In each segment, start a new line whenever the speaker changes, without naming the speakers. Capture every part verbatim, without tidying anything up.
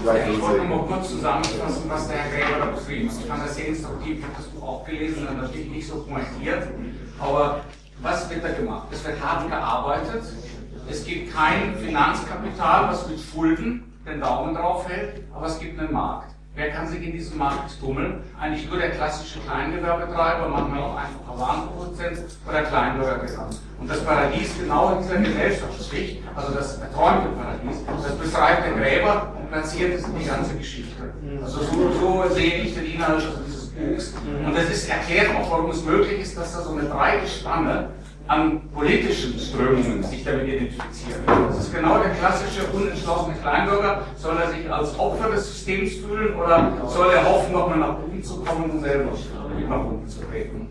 vielleicht ich wollte nur kurz zusammenfassen, was der Herr Gräber da beschrieben hat. Ich fand das sehr instruktiv, ich habe das Buch auch gelesen, dann natürlich nicht so pointiert, aber was wird da gemacht? Es wird hart gearbeitet, es gibt kein Finanzkapital, was mit Schulden den Daumen drauf hält, aber es gibt einen Markt. Wer kann sich in diesem Markt tummeln? Eigentlich nur der klassische Kleingewerbetreiber, manchmal auch einfacher Warenproduzent oder Kleinbürger genannt. Und das Paradies genau in dieser Gesellschaftsschicht, also das erträumte Paradies, das beschreibt der Gräber und platziert es in die ganze Geschichte. Also so, so sehe ich den Inhalt dieses Buchs. Und das ist erklärt auch, warum es möglich ist, dass da so eine breite Spanne an politischen Strömungen sich damit identifizieren. Das ist genau der klassische, unentschlossene Kleinbürger. Soll er sich als Opfer des Systems fühlen oder soll er hoffen, nochmal nach oben zu kommen und selber nach unten zu treten?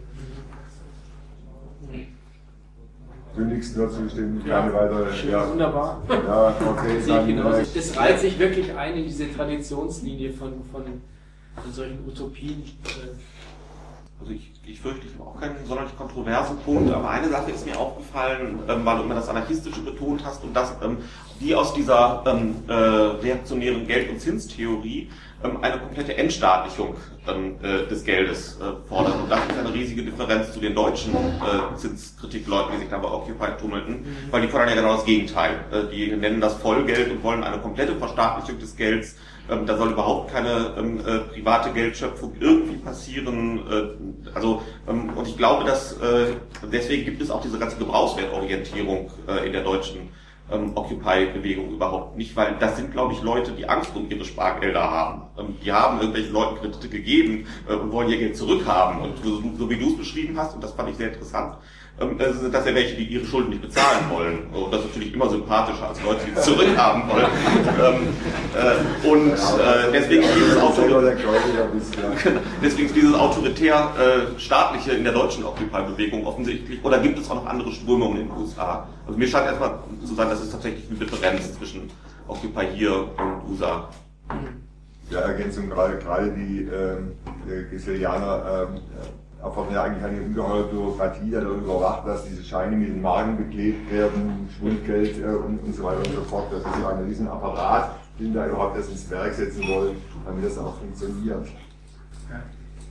Du nichts nur zustimmen, keine weitere.
Schön,
Ja.
Wunderbar.
Ja, okay,
Sehe ich
dann,
genauso.
äh,
Das reiht sich wirklich ein in diese Traditionslinie von, von, von solchen Utopien.
Also ich, ich fürchte, ich habe auch keinen sonderlich kontroversen Punkt, aber eine Sache ist mir aufgefallen, ähm, weil du immer das Anarchistische betont hast und dass ähm, die aus dieser ähm, äh, reaktionären Geld- und Zinstheorie ähm, eine komplette Entstaatlichung ähm, äh, des Geldes äh, fordern. Und das ist eine riesige Differenz zu den deutschen äh, Zinskritikleuten, die sich da bei Occupy tummelten, weil die fordern ja genau das Gegenteil. Äh, die nennen das Vollgeld und wollen eine komplette Verstaatlichung des Gelds. Ähm, da soll überhaupt keine ähm, äh, private Geldschöpfung irgendwie passieren. Äh, also ähm, und ich glaube, dass äh, deswegen gibt es auch diese ganze Gebrauchswertorientierung äh, in der deutschen ähm, Occupy-Bewegung überhaupt nicht, weil das sind, glaube ich, Leute, die Angst um ihre Spargelder haben. Ähm, die haben irgendwelchen Leuten Kredite gegeben äh, und wollen ihr Geld zurückhaben. Und so, so wie du es beschrieben hast, und das fand ich sehr interessant, ähm, das sind das ja welche, die ihre Schulden nicht bezahlen wollen. Und das ist natürlich immer sympathischer als Leute, die es zurückhaben wollen. ähm, äh, und äh, deswegen ist dieses autoritär, deswegen ist dieses autoritär äh, staatliche in der deutschen Occupy-Bewegung offensichtlich. Oder gibt es auch noch andere Strömungen in den U S A? Also mir scheint erstmal zu sein, dass es tatsächlich eine Differenz zwischen Occupy hier und U S A.
Ja, Ergänzung, gerade, gerade die ähm, Geselianer ähm, erfordern ja eigentlich eine ungeheure Bürokratie, die darüber überwacht, dass diese Scheine mit den Marken beklebt werden, Schwundgeld äh, und, und so weiter und so fort. Das ist ja ein riesen Apparat, den da überhaupt erst ins Werk setzen wollen, damit das auch funktioniert.
Ja.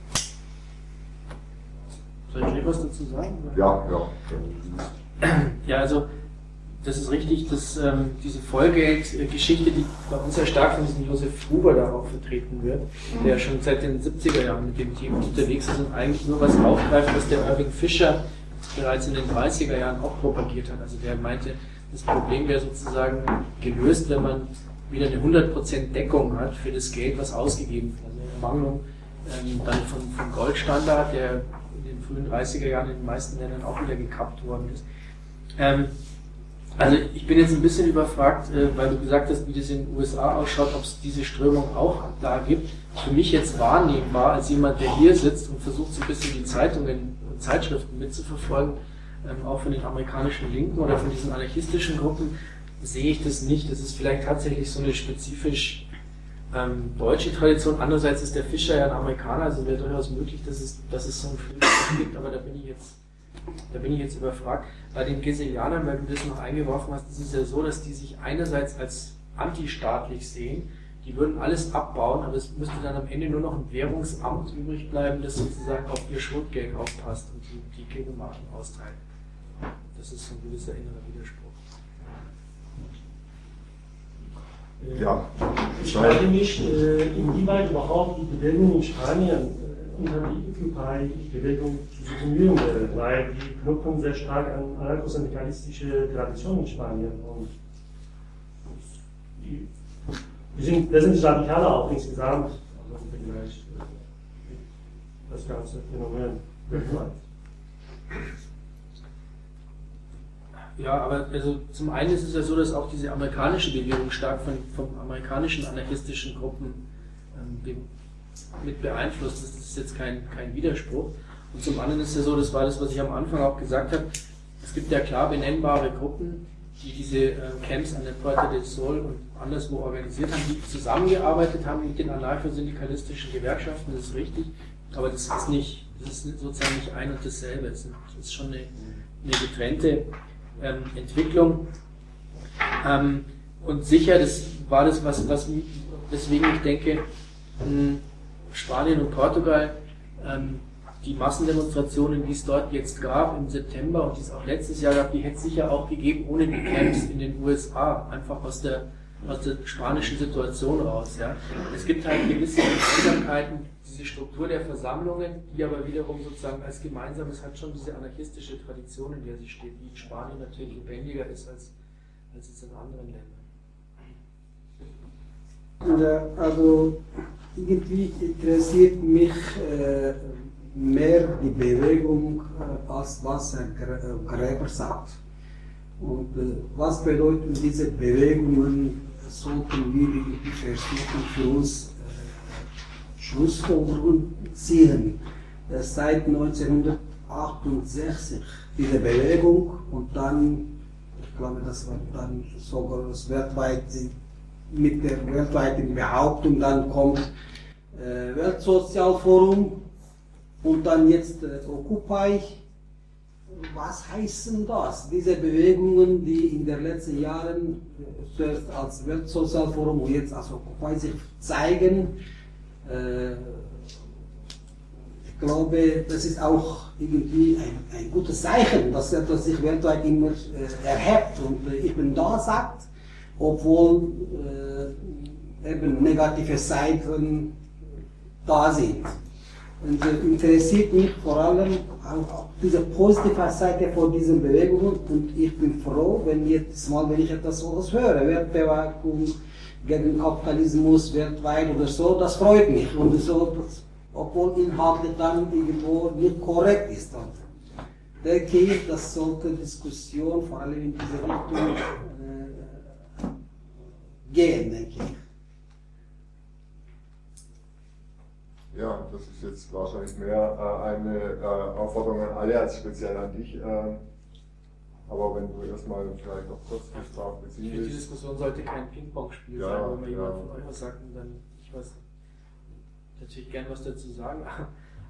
Soll ich etwas dazu sagen?
Ja, ja.
Ja, also das ist richtig, dass ähm, diese Vollgeldgeschichte, die bei uns ja stark von diesem Josef Gruber da auch vertreten wird, der schon seit den siebziger Jahren mit dem Thema unterwegs ist und eigentlich nur was aufgreift, was der Irving Fisher bereits in den dreißiger Jahren auch propagiert hat. Also der meinte, das Problem wäre sozusagen gelöst, wenn man wieder eine hundert Prozent Deckung hat für das Geld, was ausgegeben wird. Also eine Ermangelung ähm, dann von, von Goldstandard, der in den frühen dreißiger Jahren in den meisten Ländern auch wieder gekappt worden ist. Ähm, Also ich bin jetzt ein bisschen überfragt, weil du gesagt hast, wie das in den U S A ausschaut, ob es diese Strömung auch da gibt. Für mich jetzt wahrnehmbar, als jemand, der hier sitzt und versucht so ein bisschen die Zeitungen und Zeitschriften mitzuverfolgen, auch von den amerikanischen Linken oder von diesen anarchistischen Gruppen, sehe ich das nicht. Das ist vielleicht tatsächlich so eine spezifisch ähm, deutsche Tradition. Andererseits ist der Fischer ja ein Amerikaner, also wäre durchaus möglich, dass es, dass es so einen Frieden gibt, aber da bin ich jetzt Da bin ich jetzt überfragt. Bei den Geselianern, weil du das noch eingeworfen hast, ist es ja so, dass die sich einerseits als antistaatlich sehen, die würden alles abbauen, aber es müsste dann am Ende nur noch ein Währungsamt übrig bleiben, das sozusagen auf ihr Schwundgeld aufpasst und die, die Gegenmarken austeilt. Das ist so ein gewisser innerer Widerspruch.
Ja.
Ich frage mich, inwieweit überhaupt die Bewegung in Spanien unter die Occupy-Bewegung zu subsumieren wäre, weil die knüpfen sehr stark an anarchosyndikalistische Traditionen in Spanien und die, die sind wesentlich radikaler auch insgesamt, also im Vergleich äh, das ganze Phänomen weltweit.
Ja, aber also zum einen ist es ja so, dass auch diese amerikanische Bewegung stark von, von amerikanischen anarchistischen Gruppen ähm, mit beeinflusst. Das ist jetzt kein, kein Widerspruch. Und zum anderen ist es ja so, das war das, was ich am Anfang auch gesagt habe, es gibt ja klar benennbare Gruppen, die diese äh, Camps an der Puerta del Sol und anderswo organisiert haben, die zusammengearbeitet haben mit den anarchosyndikalistischen Gewerkschaften, das ist richtig, aber das ist nicht, das ist sozusagen nicht ein und dasselbe, es ist schon eine, eine getrennte ähm, Entwicklung. Ähm, und sicher, das war das, was, was deswegen ich denke, Spanien und Portugal, die Massendemonstrationen, die es dort jetzt gab im September und die es auch letztes Jahr gab, die hätte es sicher auch gegeben ohne die Camps in den U S A, einfach aus der, aus der spanischen Situation raus. Ja. Es gibt halt gewisse Gemeinsamkeiten, diese Struktur der Versammlungen, die aber wiederum sozusagen als Gemeinsames hat schon diese anarchistische Tradition, in der sie steht, die in Spanien natürlich lebendiger ist als, als es in anderen Ländern.
Also irgendwie interessiert mich äh, mehr die Bewegung, äh, als was Herr Gräber sagt. Und äh, was bedeuten diese Bewegungen, sollten wir irgendwie versuchen für uns äh, Schlussfolgerungen ziehen. Äh, seit neunzehnhundertachtundsechzig diese Bewegung und dann, ich glaube, das war dann sogar das weltweit mit der weltweiten Behauptung, dann kommt äh, Weltsozialforum und dann jetzt äh, Occupy. Was heißen das? Diese Bewegungen, die in den letzten Jahren äh, zuerst als Weltsozialforum und jetzt als Occupy sich zeigen, äh, ich glaube, das ist auch irgendwie ein, ein gutes Zeichen, dass etwas sich weltweit immer äh, erhebt und äh, eben da sagt, obwohl äh, eben negative Seiten da sind. Und äh, interessiert mich vor allem auch diese positive Seite von diesen Bewegungen und ich bin froh, wenn jetzt mal, wenn ich etwas sowas höre, Wertbewegung gegen Kapitalismus weltweit oder so, das freut mich und so, das, obwohl inhaltlich dann irgendwo nicht korrekt ist. Und denke ich, das sollte Diskussion vor allem in diese Richtung äh, gehen, denke ich.
Ja, das ist jetzt wahrscheinlich mehr äh, eine äh, Aufforderung an alle als speziell an dich. Äh, aber wenn du erstmal vielleicht noch kurz dich darauf beziehen
Die
willst.
Diskussion sollte kein Ping-Pong-Spiel
Ja,
sein, wo mir
ja.
jemand von euch was sagt und dann ich weiß natürlich gern was dazu sagen, aber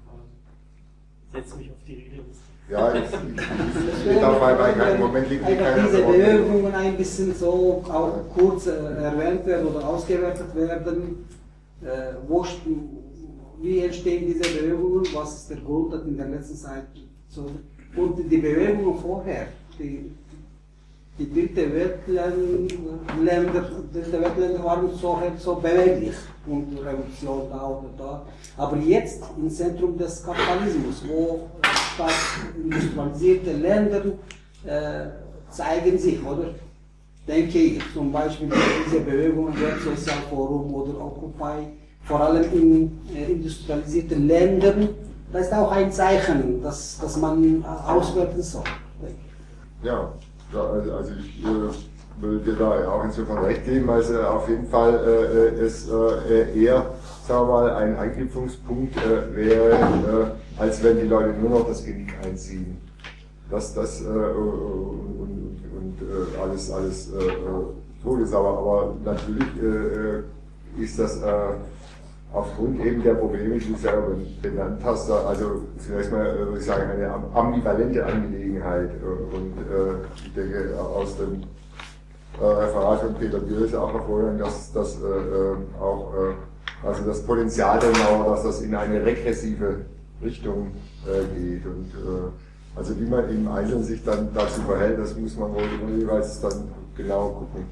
setze mich auf die Rednerliste.
Ja, jetzt, ich, ich, ich darf bei, bei keinem Moment liegt
Einfach
keiner
diese
Wort.
Bewegungen ein bisschen so auch kurz äh, erwähnt werden oder ausgewertet werden. Äh, wo, wie entstehen diese Bewegungen? Was ist der Grund, dass in der letzten Zeit so. Und die Bewegungen vorher, die, die dritte Weltländer, dritte Weltländer waren so, so beweglich und Revolution da oder da. Aber jetzt im Zentrum des Kapitalismus, wo stark industrialisierte Länder äh, zeigen sich, oder? Denke ich, zum Beispiel diese Bewegungen, Weltsozialforum oder Occupy, vor allem in äh, industrialisierten Ländern, das ist auch ein Zeichen, das, das man äh, auswerten soll.
Ja, ja, also, also ich äh, will dir da auch insofern recht geben, also auf jeden Fall äh, es äh, eher, sagen wir mal, ein Anknüpfungspunkt äh, wäre, äh, als wenn die Leute nur noch das Genick einziehen. Das, das äh, und, und, und äh, alles, alles äh, tot ist, aber, aber natürlich äh, ist das äh, aufgrund eben der Probleme, die du selber benannt hast, also zunächst mal, würde ich sagen, eine ambivalente Angelegenheit. Und äh, ich denke, aus dem äh, Referat von Peter Bühr ist auch hervorgegangen, dass das äh, auch, äh, also das Potenzial genau, dass das in eine regressive Richtung äh, geht. Und äh, also wie man im Einzelnen sich dann dazu verhält, das muss man wohl jeweils dann genau gucken.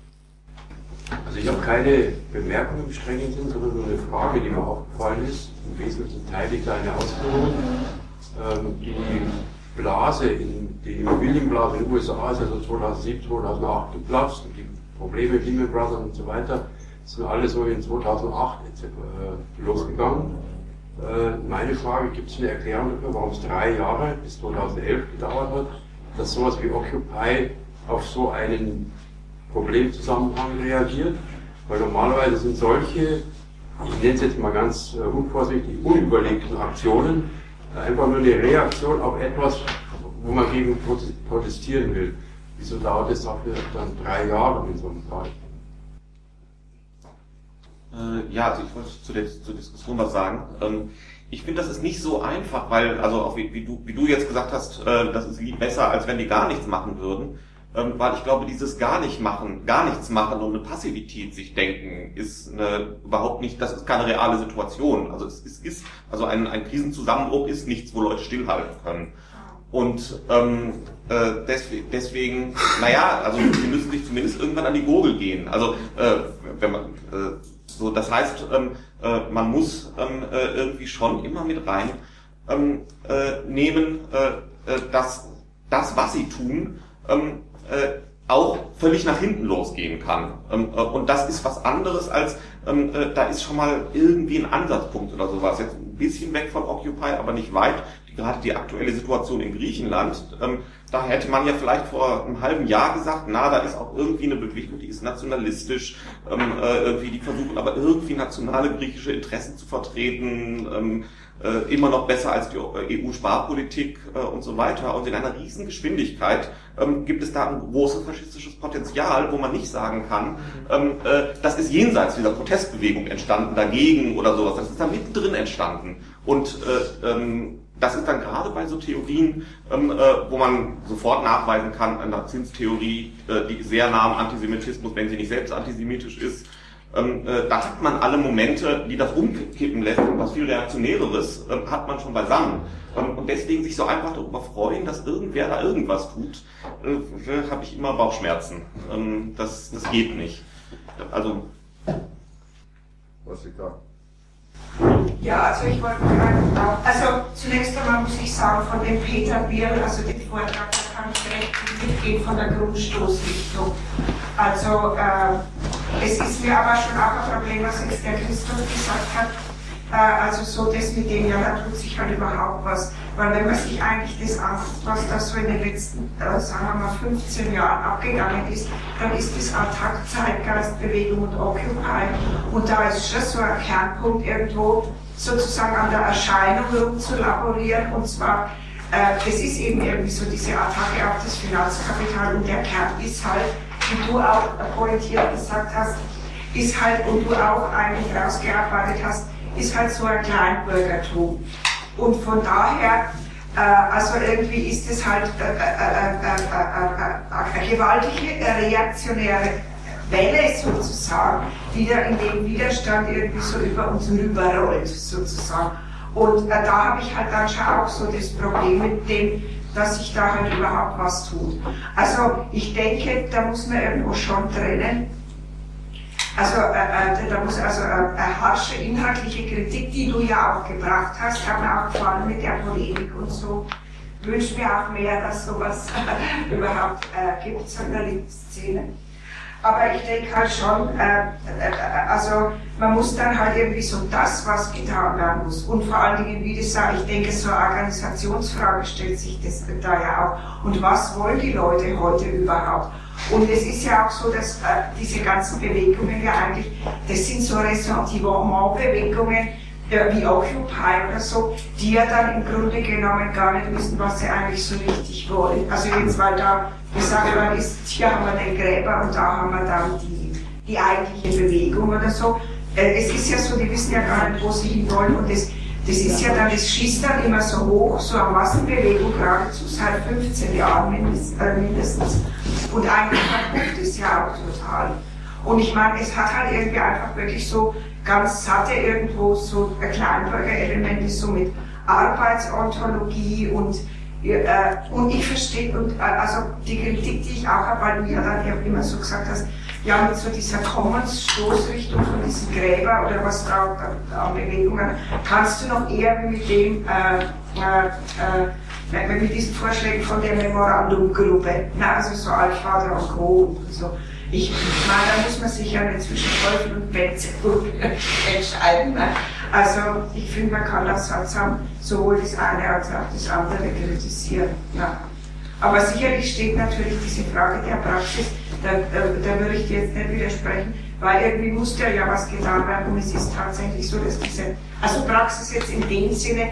Also ich habe keine Bemerkung im strengen Sinn, sondern nur eine Frage, die mir aufgefallen ist. Im Wesentlichen teile ich deine Ausführungen. Ähm, die Blase, in, die Immobilienblase in den U S A ist also zweitausendsieben, zweitausendacht geplatzt und die Probleme, Lehman Brothers und so weiter, sind alle so in zweitausendacht äh, losgegangen. Äh, meine Frage, gibt es eine Erklärung dafür, warum es drei Jahre bis zweitausendelf gedauert hat, dass sowas wie Occupy auf so einen Problemzusammenhang reagiert, weil normalerweise sind solche, ich nenne es jetzt mal ganz äh, unvorsichtig, unüberlegten Aktionen äh, einfach nur eine Reaktion auf etwas, wo man gegen protestieren will. Wieso dauert es dafür dann drei Jahre in so einem Fall?
Äh, ja, also ich wollte zu der, zur Diskussion was sagen. Ähm, ich finde, das ist nicht so einfach, weil, also auch wie, wie, du, wie du jetzt gesagt hast, äh, das ist besser, als wenn die gar nichts machen würden. Ähm, weil ich glaube, dieses gar nicht machen, gar nichts machen und eine Passivität sich denken, ist eine, überhaupt nicht, das ist keine reale Situation. Also es, es ist, also ein, ein Krisenzusammenbruch ist nichts, wo Leute stillhalten können. Und ähm, äh, deswegen, deswegen, naja, also sie müssen sich zumindest irgendwann an die Gurgel gehen. Also äh, wenn man äh, so, das heißt, ähm, äh, man muss ähm, äh, irgendwie schon immer mit rein ähm, äh, nehmen, äh, äh, dass das, was sie tun, ähm, äh, auch völlig nach hinten losgehen kann. Ähm, äh, und das ist was anderes als, ähm, äh, da ist schon mal irgendwie ein Ansatzpunkt oder sowas. Jetzt ein bisschen weg von Occupy, aber nicht weit. Die, gerade die aktuelle Situation in Griechenland, ähm, da hätte man ja vielleicht vor einem halben Jahr gesagt, na, da ist auch irgendwie eine Bewegung, die ist nationalistisch, ähm, äh, irgendwie, die versuchen aber irgendwie nationale griechische Interessen zu vertreten, ähm, äh, immer noch besser als die E U-Sparpolitik äh, und so weiter. Und in einer riesen Geschwindigkeit ähm, gibt es da ein großes faschistisches Potenzial, wo man nicht sagen kann, ähm, äh, das ist jenseits dieser Protestbewegung entstanden, dagegen oder sowas. Das ist da mittendrin entstanden. Und äh, ähm, das ist dann gerade bei so Theorien, ähm, äh, wo man sofort nachweisen kann, eine Zinstheorie, äh, die sehr nah am Antisemitismus, wenn sie nicht selbst antisemitisch ist, ähm, äh, da hat man alle Momente, die das umkippen lässt und was viel Reaktionäreres, äh, hat man schon beisammen. Ähm, und deswegen sich so einfach darüber freuen, dass irgendwer da irgendwas tut, äh, habe ich immer Bauchschmerzen. Ähm, das, das geht nicht. Also...
Was ich da?
Ja, also ich wollte gerade, also zunächst einmal muss ich sagen, von dem Peter Birl, also den Vortrag, da kann ich direkt mitgehen von der Grundstoßrichtung. Also äh, es ist mir aber schon auch ein Problem, was jetzt der Christoph gesagt hat, äh, also so das mit dem, ja, da tut sich halt überhaupt was. Weil wenn man sich eigentlich das anguckt, was da so in den letzten, äh, sagen wir mal, fünfzehn Jahren abgegangen ist, dann ist das Attac, Zeitgeistbewegung und Occupy. Und da ist schon so ein Kernpunkt irgendwo sozusagen an der Erscheinung rumzulaborieren. Und zwar, äh, das ist eben irgendwie so diese Attacke auf das Finanzkapital. Und der Kern ist halt, wie du auch pointiert gesagt hast, ist halt, und du auch eigentlich rausgearbeitet hast, ist halt so ein Kleinbürgertum. Und von daher, äh, also irgendwie ist es halt äh, äh, äh, äh, eine gewaltige reaktionäre Welle sozusagen, die da in dem Widerstand irgendwie so über uns rüberrollt sozusagen. Und äh, da habe ich halt dann schon auch so das Problem mit dem, dass sich da halt überhaupt was tut. Also ich denke, da muss man irgendwo schon trennen. Also äh, äh, da muss also äh, eine harsche inhaltliche Kritik, die du ja auch gebracht hast, hat mir auch gefallen mit der Polemik und so. Wünsche mir auch mehr, dass sowas äh, überhaupt äh, gibt, so in der Szene. Aber ich denke halt schon, äh, äh, also man muss dann halt irgendwie so das, was getan werden muss. Und vor allen Dingen, wie das sage, ich denke, so eine Organisationsfrage stellt sich das da ja auch. Und was wollen die Leute heute überhaupt? Und es ist ja auch so, dass äh, diese ganzen Bewegungen ja eigentlich, das sind so Ressentiment-Bewegungen, äh, wie Occupy oder so, die ja dann im Grunde genommen gar nicht wissen, was sie eigentlich so richtig wollen. Also jetzt, weil da gesagt worden ist, hier haben wir den Gräber und da haben wir dann die, die eigentliche Bewegung oder so. Äh, es ist ja so, die wissen ja gar nicht, wo sie hin wollen und das, das ist ja dann, das schießt dann immer so hoch, so eine Massenbewegung, geradezu seit fünfzehn Jahren mindestens. Äh, mindestens. Und eigentlich verpufft es ja auch total. Und ich meine, es hat halt irgendwie einfach wirklich so ganz satte irgendwo so Kleinbürgerelemente, so mit Arbeitsontologie und, äh, und ich verstehe, und äh, also die Kritik, die ich auch habe, weil du ja dann immer so gesagt hast, ja, mit so dieser Commons-Stoßrichtung von diesen Gräber oder was da an Bewegungen, kannst du noch eher mit dem, äh, äh, äh, mit diesen Vorschlägen von der Memorandum-Gruppe, also so Altvater und Co. und so. Ich meine, da muss man sich ja nicht zwischen Teufel und Beelzebub entscheiden. Ne? Also, ich finde, man kann das sowohl das eine als auch das andere kritisieren. Ja. Aber sicherlich steht natürlich diese Frage der Praxis, da, da, da würde ich dir jetzt nicht widersprechen, weil irgendwie musste ja was getan werden und es ist tatsächlich so, dass diese, also Praxis jetzt in dem Sinne,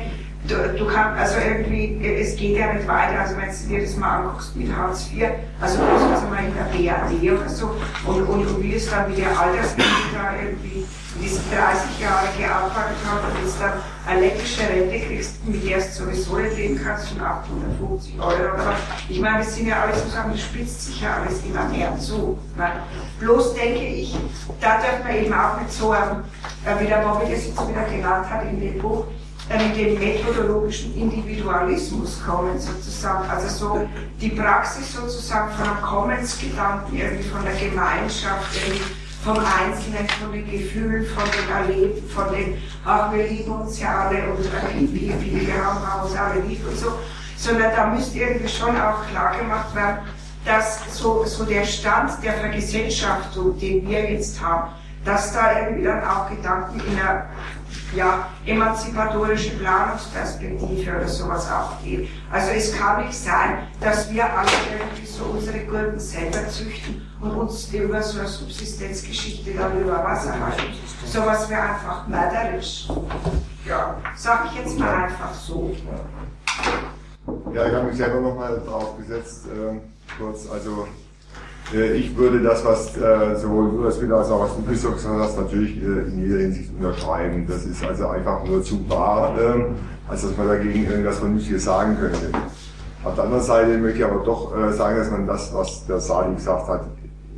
du, du kannst, also irgendwie, es geht ja nicht weiter, also wenn du dir das mal anguckst mit Hartz vier, also du bist jetzt mal in der B A D oder so, und, und du willst dann wie der Altersmittel da irgendwie diese dreißig Jahre gearbeitet hat und jetzt dann eine elektrische Rente kriegst, mit der du sowieso nicht leben kannst, von achthundertfünfzig Euro oder so. Ich meine, das sind ja alles Sachen, das spitzt sich ja alles immer mehr zu. Ne? Bloß denke ich, da darf man eben auch nicht so, ähm, wie der Bobby das jetzt wieder genannt hat in dem Buch, äh, mit dem methodologischen Individualismus kommen sozusagen. Also so die Praxis sozusagen von einem Kommensgedanken, irgendwie von der Gemeinschaft, irgendwie vom Einzelnen, von den Gefühlen, von den Erleben, von den, ach, wir lieben uns ja alle und äh, wie viele, wir haben uns alle lieb und so, sondern da müsste irgendwie schon auch klar gemacht werden, dass so, so der Stand der Vergesellschaftung, den wir jetzt haben, dass da irgendwie dann auch Gedanken in einer ja, emanzipatorische Planungsperspektive oder sowas aufgeht. Also es kann nicht sein, dass wir alle irgendwie so unsere Gurken selber züchten und uns über so eine Subsistenzgeschichte dann über Wasser halten. Sowas wäre einfach mörderisch. Ja, sag ich jetzt mal einfach so.
Ja, ich habe mich selber nochmal drauf gesetzt, äh, kurz, also äh, ich würde das, was äh, sowohl du als Wille als auch was du gesagt hast, natürlich äh, in jeder Hinsicht unterschreiben. Das ist also einfach nur zu wahr, äh, als dass man dagegen irgendwas Vernünftiges sagen könnte. Auf der anderen Seite möchte ich aber doch äh, sagen, dass man das, was der Sadi gesagt hat,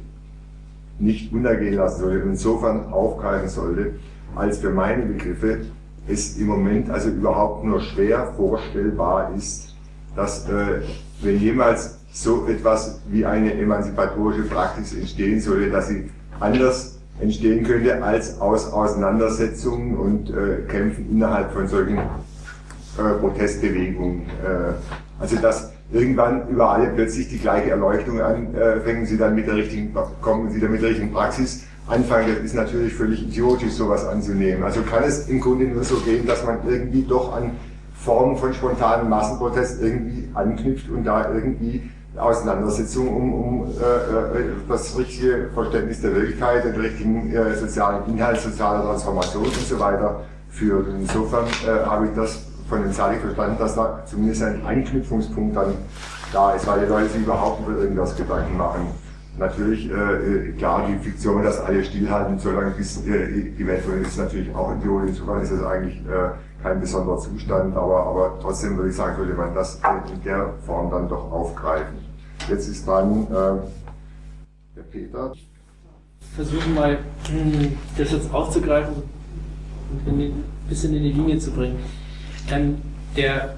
nicht untergehen lassen sollte und insofern aufgreifen sollte, als für meine Begriffe es im Moment also überhaupt nur schwer vorstellbar ist, dass äh, wenn jemals so etwas wie eine emanzipatorische Praxis entstehen sollte, dass sie anders entstehen könnte als aus Auseinandersetzungen und äh, Kämpfen innerhalb von solchen äh, Protestbewegungen. Äh, also dass irgendwann über alle plötzlich die gleiche Erleuchtung anfangen, sie dann mit der richtigen, kommen sie dann mit der richtigen Praxis anfangen. Das ist natürlich völlig idiotisch, sowas anzunehmen. Also kann es im Grunde nur so gehen, dass man irgendwie doch an Formen von spontanen Massenprotest irgendwie anknüpft und da irgendwie Auseinandersetzungen um, um äh, das richtige Verständnis der Wirklichkeit, den richtigen äh, sozialen Inhalt, soziale Transformation und so weiter führt. Und insofern äh, habe ich das von dem Sadi verstanden, dass da zumindest ein Anknüpfungspunkt dann da ist, weil die Leute sich überhaupt über irgendwas Gedanken machen. Natürlich, äh, klar, die Fiktion, dass alle stillhalten, solange bis äh, die Welt ist, ist natürlich auch idiotisch. Insofern ist das eigentlich äh, kein besonderer Zustand, aber, aber trotzdem würde ich sagen, sollte man das in der Form dann doch aufgreifen. Jetzt ist dran äh, der Peter.
Versuchen mal, das jetzt aufzugreifen und ein bisschen in die Linie zu bringen. Ähm, der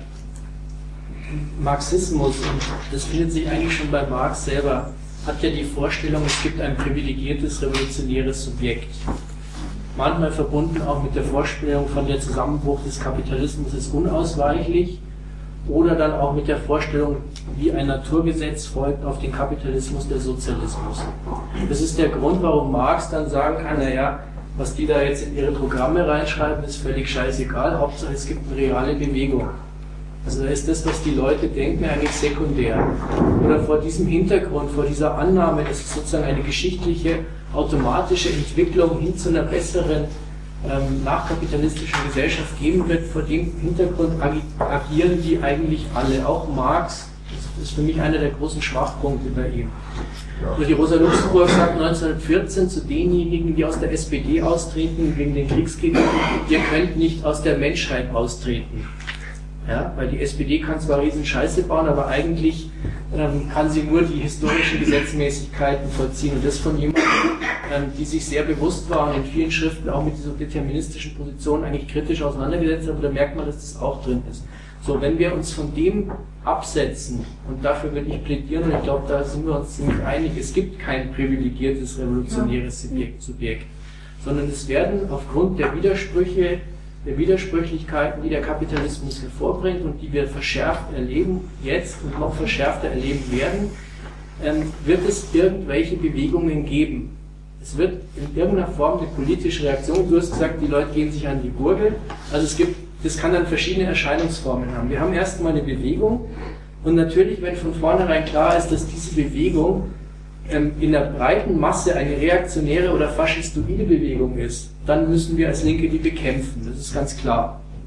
Marxismus, und das findet sich eigentlich schon bei Marx selber, hat ja die Vorstellung, es gibt ein privilegiertes revolutionäres Subjekt. Manchmal verbunden auch mit der Vorstellung von der Zusammenbruch des Kapitalismus ist unausweichlich oder dann auch mit der Vorstellung, wie ein Naturgesetz folgt auf den Kapitalismus der Sozialismus. Das ist der Grund, warum Marx dann sagen kann, naja, was die da jetzt in ihre Programme reinschreiben, ist völlig scheißegal, Hauptsache es gibt eine reale Bewegung. Also da ist das, was die Leute denken, eigentlich sekundär. Oder vor diesem Hintergrund, vor dieser Annahme, dass es sozusagen eine geschichtliche, automatische Entwicklung hin zu einer besseren, ähm, nachkapitalistischen Gesellschaft geben wird, vor dem Hintergrund ag agieren die eigentlich alle, auch Marx. Das ist für mich einer der großen Schwachpunkte bei ihm. Ja. Die Rosa Luxemburg sagt neunzehnhundertvierzehn zu denjenigen, die aus der S P D austreten, wegen den Kriegsgegnern, ihr könnt nicht aus der Menschheit austreten. Ja, weil die S P D kann zwar riesen Scheiße bauen, aber eigentlich ähm, kann sie nur die historischen Gesetzmäßigkeiten vollziehen. Und das von jemandem, ähm, die sich sehr bewusst war und in vielen Schriften auch mit dieser deterministischen Position eigentlich kritisch auseinandergesetzt hat, da merkt man, dass das auch drin ist. So, wenn wir uns von dem absetzen, und dafür würde ich plädieren, und ich glaube, da sind wir uns ziemlich einig, es gibt kein privilegiertes revolutionäres Subjekt, Subjekt, sondern es werden aufgrund der Widersprüche, der Widersprüchlichkeiten, die der Kapitalismus hervorbringt und die wir verschärft erleben jetzt und noch verschärfter erleben werden, ähm, wird es irgendwelche Bewegungen geben. Es wird in irgendeiner Form eine politische Reaktion, du hast gesagt, die Leute gehen sich an die Gurgel, also es gibt, das kann dann verschiedene Erscheinungsformen haben. Wir haben erstmal eine Bewegung und natürlich, wenn von vornherein klar ist, dass diese Bewegung ähm, in der breiten Masse eine reaktionäre oder faschistoide Bewegung ist, dann müssen wir als Linke die bekämpfen, das ist ganz klar.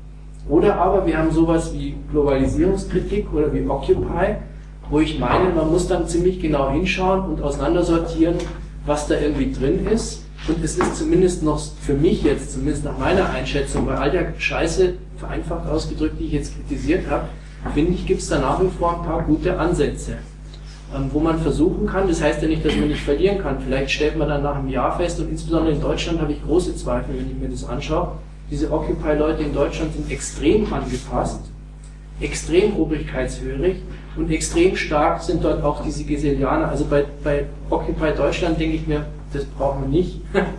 Oder aber wir haben sowas wie Globalisierungskritik oder wie Occupy, wo ich meine, man muss dann ziemlich genau hinschauen und auseinandersortieren, was da irgendwie drin ist. Und es ist zumindest noch für mich jetzt, zumindest nach meiner Einschätzung, bei all der Scheiße, vereinfacht ausgedrückt, die ich jetzt kritisiert habe, finde ich, gibt es da nach wie vor ein paar gute Ansätze, ähm, wo man versuchen kann. Das heißt ja nicht, dass man nicht verlieren kann. Vielleicht stellt man dann nach einem Jahr fest, und insbesondere in Deutschland habe ich große Zweifel, wenn ich mir das anschaue. Diese Occupy-Leute in Deutschland sind extrem angepasst, extrem obrigkeitshörig und extrem stark sind dort auch diese Geselianer. Also bei, bei Occupy Deutschland denke ich mir, das brauchen wir nicht.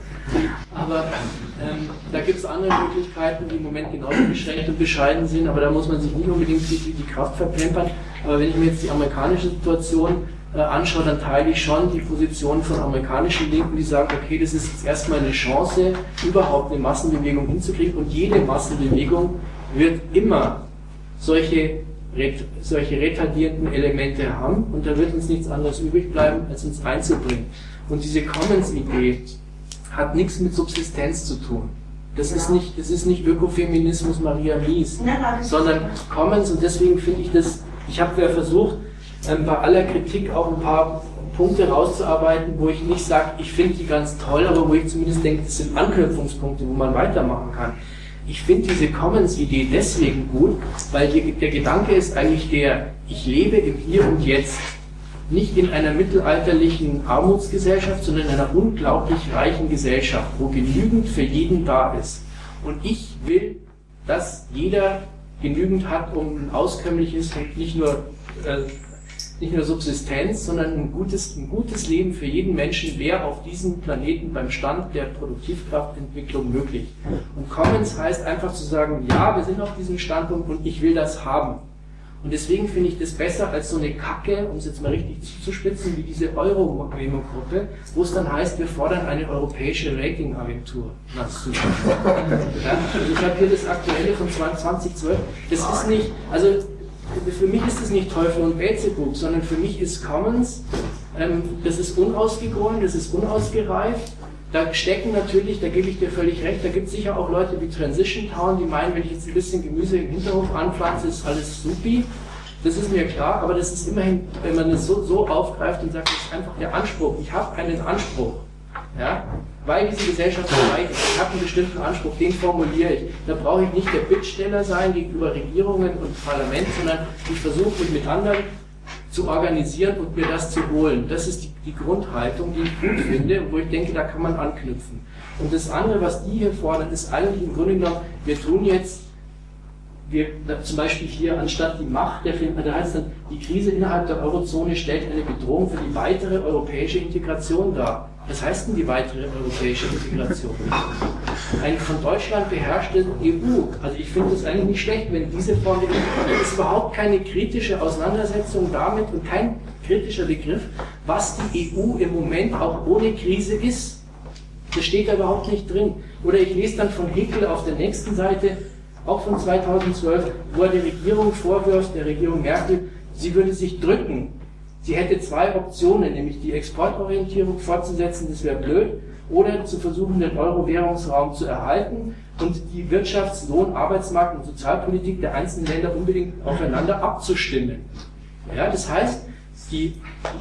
Aber ähm, da gibt es andere Möglichkeiten, die im Moment genauso beschränkt und bescheiden sind, aber da muss man sich nicht unbedingt die, die Kraft verplempern. Aber wenn ich mir jetzt die amerikanische Situation äh, anschaue, dann teile ich schon die Position von amerikanischen Linken, die sagen, okay, das ist jetzt erstmal eine Chance, überhaupt eine Massenbewegung hinzukriegen, und jede Massenbewegung wird immer solche, solche retardierenden Elemente haben, und da wird uns nichts anderes übrig bleiben, als uns einzubringen. Und diese Commons-Idee hat nichts mit Subsistenz zu tun. Das ist nicht, das ist nicht Ökofeminismus Maria Mies, sondern Commons, und deswegen finde ich das, ich habe ja versucht, ähm, bei aller Kritik auch ein paar Punkte rauszuarbeiten, wo ich nicht sage, ich finde die ganz toll, aber wo ich zumindest denke, das sind Anknüpfungspunkte, wo man weitermachen kann. Ich finde diese Commons-Idee deswegen gut, weil die, der Gedanke ist eigentlich der, ich lebe im Hier und Jetzt. Nicht in einer mittelalterlichen Armutsgesellschaft, sondern in einer unglaublich reichen Gesellschaft, wo genügend für jeden da ist. Und ich will, dass jeder genügend hat, um ein auskömmliches und nicht nur, äh, nicht nur Subsistenz, sondern ein gutes, ein gutes Leben für jeden Menschen wäre auf diesem Planeten beim Stand der Produktivkraftentwicklung möglich. Und Commons heißt einfach zu sagen, ja, wir sind auf diesem Standpunkt und ich will das haben. Und deswegen finde ich das besser als so eine Kacke, um es jetzt mal richtig zuzuspitzen, wie diese Euro-Memo-Gruppe, wo es dann heißt, wir fordern eine europäische Ratingagentur. Na super. Ja, ich habe hier das Aktuelle von zwanzig zwölf. Das ist nicht, also für mich ist das nicht Teufel und Beelzebub, sondern für mich ist Commons, ähm, das ist unausgegoren, das ist unausgereift. Da stecken natürlich, da gebe ich dir völlig recht, da gibt es sicher auch Leute wie Transition Town, die meinen, wenn ich jetzt ein bisschen Gemüse im Hinterhof anpflanze, ist alles supi. Das ist mir klar, aber das ist immerhin, wenn man es so, so aufgreift und sagt, das ist einfach der Anspruch. Ich habe einen Anspruch, ja, weil diese Gesellschaft so reich ist. Ich habe einen bestimmten Anspruch, den formuliere ich. Da brauche ich nicht der Bittsteller sein gegenüber Regierungen und Parlament, sondern ich versuche mich mit anderen zu organisieren und mir das zu holen. Das ist die, die Grundhaltung, die ich gut finde und wo ich denke, da kann man anknüpfen. Und das andere, was die hier fordern, ist eigentlich im Grunde genommen, wir tun jetzt, wir, zum Beispiel hier anstatt die Macht, der, da heißt dann, die Krise innerhalb der Eurozone stellt eine Bedrohung für die weitere europäische Integration dar. Was heißt denn die weitere europäische Integration? Eine von Deutschland beherrschte E U. Also ich finde es eigentlich nicht schlecht, wenn diese Form, es ist überhaupt keine kritische Auseinandersetzung damit und kein kritischer Begriff, was die E U im Moment auch ohne Krise ist. Das steht da überhaupt nicht drin. Oder ich lese dann von Hickel auf der nächsten Seite, auch von zweitausendzwölf, wo er der Regierung vorwirft, der Regierung Merkel, sie würde sich drücken. Sie hätte zwei Optionen, nämlich die Exportorientierung fortzusetzen, das wäre blöd, oder zu versuchen, den Euro-Währungsraum zu erhalten und die Wirtschafts-, Lohn-, Arbeitsmarkt- und Sozialpolitik der einzelnen Länder unbedingt aufeinander abzustimmen. Ja, das heißt, die,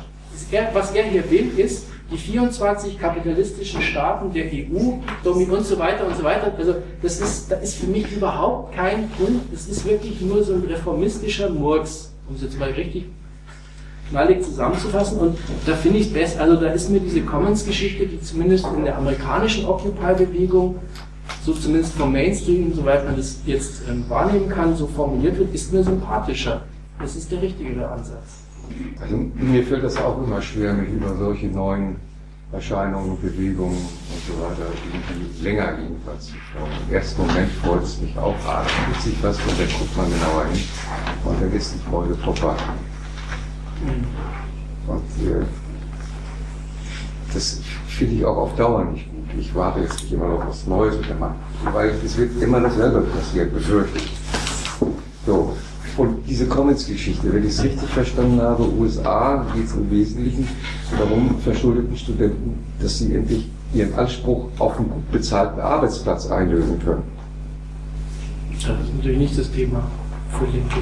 was er hier will, ist, die vierundzwanzig kapitalistischen Staaten der E U und so weiter und so weiter, also das ist, das ist für mich überhaupt kein Punkt, das ist wirklich nur so ein reformistischer Murks, um es jetzt mal richtig knallig zusammenzufassen, und da finde ich es besser, also da ist mir diese Commons-Geschichte, die zumindest in der amerikanischen Occupy-Bewegung, so zumindest vom Mainstream, soweit man das jetzt ähm, wahrnehmen kann, so formuliert wird, ist mir sympathischer. Das ist der richtige Ansatz.
Also mir fällt das auch immer schwer, mich über solche neuen Erscheinungen, Bewegungen und so weiter irgendwie länger jedenfalls zu freuen. Im ersten Moment freut es mich auch, ah, da tut sich was, und dann guckt man genauer hin und dann ist die Freude vorbei. Und äh, das finde ich auch auf Dauer nicht gut. Ich warte jetzt nicht immer noch was Neues mit der Mann, weil es wird immer dasselbe passieren, befürchte ich. So. Und diese Commons-Geschichte, wenn ich es richtig verstanden habe, U S A geht es im Wesentlichen darum, verschuldeten Studenten, dass sie endlich ihren Anspruch auf einen gut bezahlten Arbeitsplatz einlösen können.
Das ist natürlich nicht das Thema für Linke.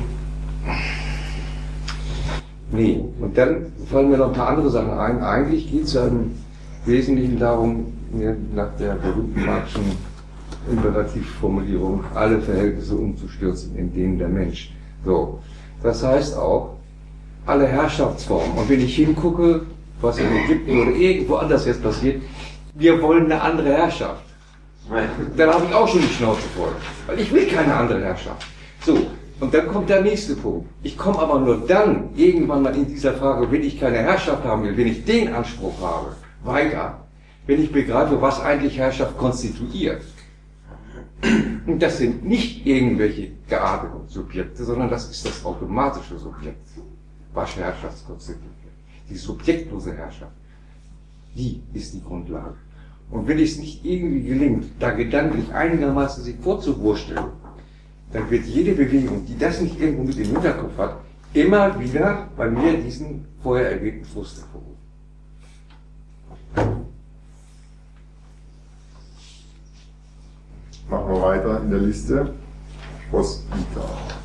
Nee, und dann fallen mir noch ein paar andere Sachen ein. Eigentlich geht es ja im Wesentlichen darum, nach der berühmten Marxischen Imperativformulierung, alle Verhältnisse umzustürzen, in denen der Mensch. So. Das heißt auch, alle Herrschaftsformen. Und wenn ich hingucke, was in Ägypten oder irgendwo anders jetzt passiert, wir wollen eine andere Herrschaft. Dann habe ich auch schon die Schnauze voll. Weil ich will keine andere Herrschaft. So. Und dann kommt der nächste Punkt. Ich komme aber nur dann irgendwann mal in dieser Frage, wenn ich keine Herrschaft haben will, wenn ich den Anspruch habe, weiter, wenn ich begreife, was eigentlich Herrschaft konstituiert. Und das sind nicht irgendwelche gearteten Subjekte, sondern das ist das automatische Subjekt, was Herrschaft konstituiert. Die subjektlose Herrschaft, die ist die Grundlage. Und wenn es nicht irgendwie gelingt, da gedanklich einigermaßen sich vorzuwursteln, dann wird jede Bewegung, die das nicht irgendwo mit im Hinterkopf hat, immer wieder bei mir diesen vorher erwähnten Frust hervorrufen.
Machen wir weiter in der Liste. Roswitha.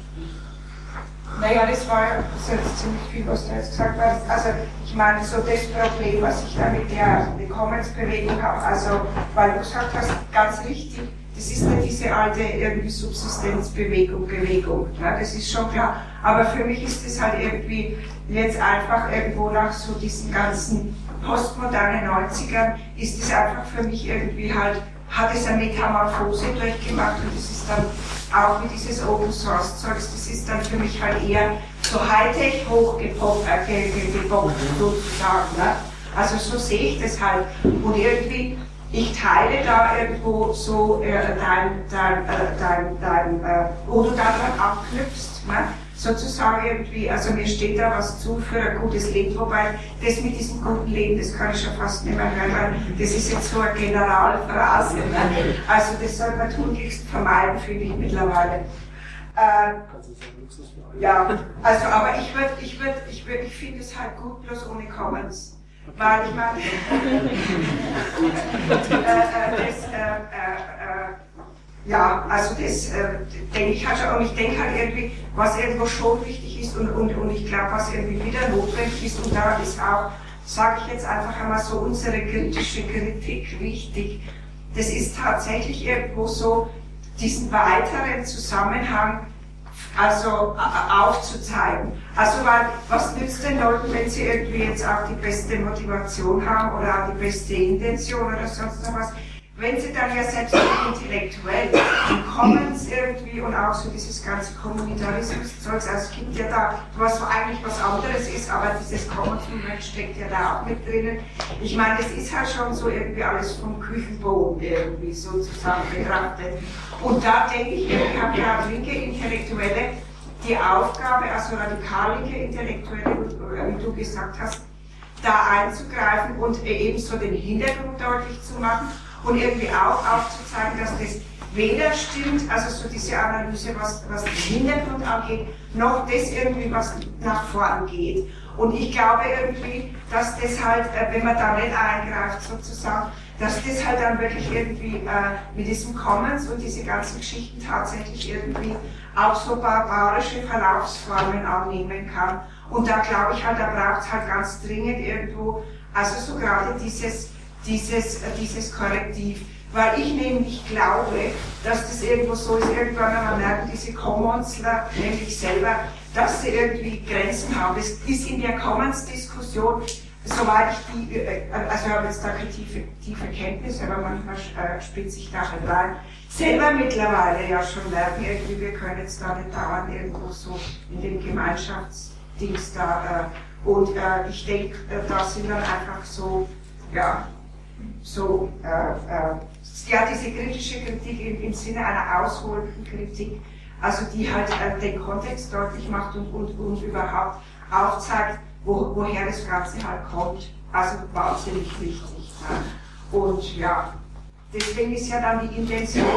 Naja, das war ja das ist jetzt ziemlich viel, was du jetzt gesagt hast. Also, ich meine, so das Problem, was ich da mit der Willkommensbewegung habe, also, weil du gesagt hast, ganz richtig, das ist nicht diese alte irgendwie Subsistenzbewegung, Bewegung, ne? Das ist schon klar. Aber für mich ist das halt irgendwie jetzt einfach irgendwo nach so diesen ganzen postmodernen neunzigern, ist das einfach für mich irgendwie halt, hat es eine Metamorphose durchgemacht und das ist dann auch wie dieses Open Source Zeugs, das ist dann für mich halt eher so Hightech hochgepoppt, äh, gepoppt sozusagen. Ne? Also so sehe ich das halt. Und irgendwie, ich teile da irgendwo so äh, dein, dein, äh, dein, dein äh, wo du daran abknüpfst, ne? Sozusagen irgendwie, also mir steht da was zu für ein gutes Leben, wobei das mit diesem guten Leben, das kann ich schon fast nicht mehr hören, weil das ist jetzt so eine Generalphrase. Ne? Also das soll man tunlichst vermeiden, finde ich mittlerweile. Äh, ja, also aber ich würde, ich würde, ich würde, ich finde es halt gut, bloß ohne Commons. Weil ich meine, äh, äh, das, äh, äh, ja, also das äh, denke ich halt schon, und ich denke halt irgendwie, was irgendwo schon wichtig ist und, und, und ich glaube, was irgendwie wieder notwendig ist, und da ist auch, sage ich jetzt einfach einmal so, unsere kritische Kritik wichtig. Das ist tatsächlich irgendwo so, diesen weiteren Zusammenhang also aufzuzeigen. Also weil, was nützt den Leuten, wenn sie irgendwie jetzt auch die beste Motivation haben oder auch die beste Intention oder sonst noch was, wenn sie dann ja selbst intellektuell die Commons irgendwie und auch so dieses ganze Kommunitarismus-Zeugs, also es gibt ja da, was eigentlich was anderes ist, aber dieses Commons-Moment steckt ja da auch mit drinnen. Ich meine, das ist halt schon so irgendwie alles vom Küchenboden irgendwie sozusagen betrachtet. Und da denke ich, wir haben ja linke Intellektuelle die Aufgabe, also radikal linke Intellektuelle, wie du gesagt hast, da einzugreifen und eben so den Hintergrund deutlich zu machen. Und irgendwie auch aufzuzeigen, dass das weder stimmt, also so diese Analyse, was, was den Hintergrund angeht, noch das irgendwie, was nach vorn geht. Und ich glaube irgendwie, dass das halt, wenn man da nicht eingreift sozusagen, dass das halt dann wirklich irgendwie äh, mit diesem Commons und diese ganzen Geschichten tatsächlich irgendwie auch so barbarische Verlaufsformen annehmen kann. Und da glaube ich halt, da braucht es halt ganz dringend irgendwo, also so gerade dieses Dieses, dieses Korrektiv, weil ich nämlich glaube, dass das irgendwo so ist, irgendwann einmal merken diese Commonsler, nämlich selber, dass sie irgendwie Grenzen haben. Das ist in der Commons-Diskussion, soweit ich die, also ich habe jetzt da keine tiefe, tiefe Kenntnis, aber manchmal äh, spitze ich da halt rein, selber mittlerweile ja schon merken, irgendwie, wir können jetzt da nicht dauernd irgendwo so in den Gemeinschaftsdings da, äh, und äh, ich denke, äh, da sind dann einfach so, ja, so, äh, äh, ja, diese kritische Kritik im, im Sinne einer ausholenden Kritik, also die halt äh, den Kontext deutlich macht und, und, und überhaupt aufzeigt, wo, woher das Ganze halt kommt. Also wahnsinnig wichtig. Ne? Und ja, deswegen ist ja dann die Intention,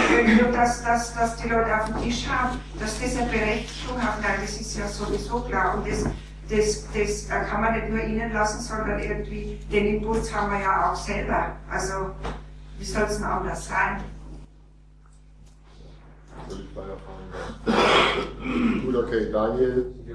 dass, dass, dass die Leute auf dem Tisch haben, dass das eine Berechtigung hat, nein, das ist ja sowieso klar. Und das, Das, das kann man nicht nur ihnen lassen, sondern irgendwie den Impuls haben wir ja auch selber. Also, wie soll es denn anders sein?
völlig frei erfahren. Gut, okay, Daniel.
Ja.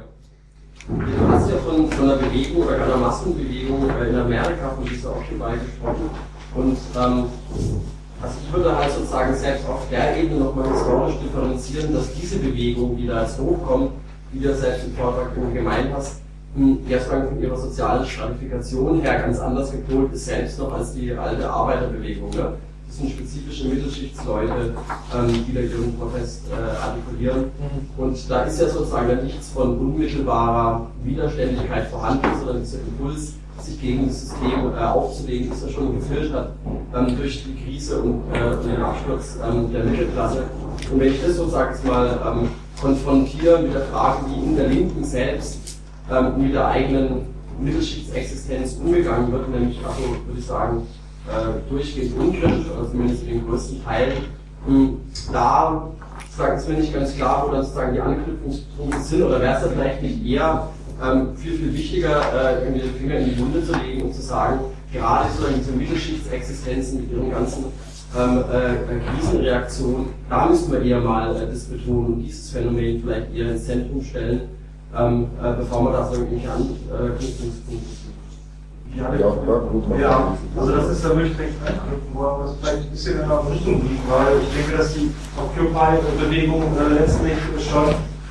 Du hast ja von, von einer Bewegung oder einer Massenbewegung in Amerika, von dieser Occupy gesprochen. Und ähm, also ich würde halt sozusagen selbst auf der Ebene nochmal historisch differenzieren, dass diese Bewegung, die da jetzt hochkommt, wie du ja selbst im Vortrag gemeint hast, erstmal von ihrer sozialen Stratifikation her ganz anders gepolt ist, selbst noch als die alte Arbeiterbewegung. Ne? Das sind spezifische Mittelschichtsleute, ähm, die da ihren Protest äh, artikulieren. Und da ist ja sozusagen dann nichts von unmittelbarer Widerständigkeit vorhanden, sondern dieser Impuls, sich gegen das System äh, aufzulegen, ist ja schon gefiltert ähm, durch die Krise und, äh, und den Absturz ähm, der Mittelklasse. Und wenn ich das sozusagen jetzt mal ähm, konfrontiere mit der Frage, wie in der Linken selbst ähm, mit der eigenen Mittelschichtsexistenz umgegangen wird, nämlich, also würde ich sagen, äh, durchgehend unkritisch, oder zumindest in den größten Teilen, ähm, da sagen es mir nicht ganz klar, wo dann sozusagen die Anknüpfungspunkte sind, oder wäre es da vielleicht nicht eher ähm, viel, viel wichtiger, äh, irgendwie den Finger in die Wunde zu legen und zu sagen, gerade sozusagen diese Mittelschichtsexistenzen mit ihren ganzen ähm, äh, Krisenreaktionen, da müssen wir eher mal äh, das betonen und dieses Phänomen vielleicht eher ins Zentrum stellen, ähm, äh, bevor wir da so irgendwelche Anknüpfungspunkte sind.
Ja, ja, gut, ja, also das ist, da würde ich direkt anknüpfen, wo es vielleicht ein bisschen in eine Richtung liegt, weil ich denke, dass die Occupy-Bewegung äh, letztlich schon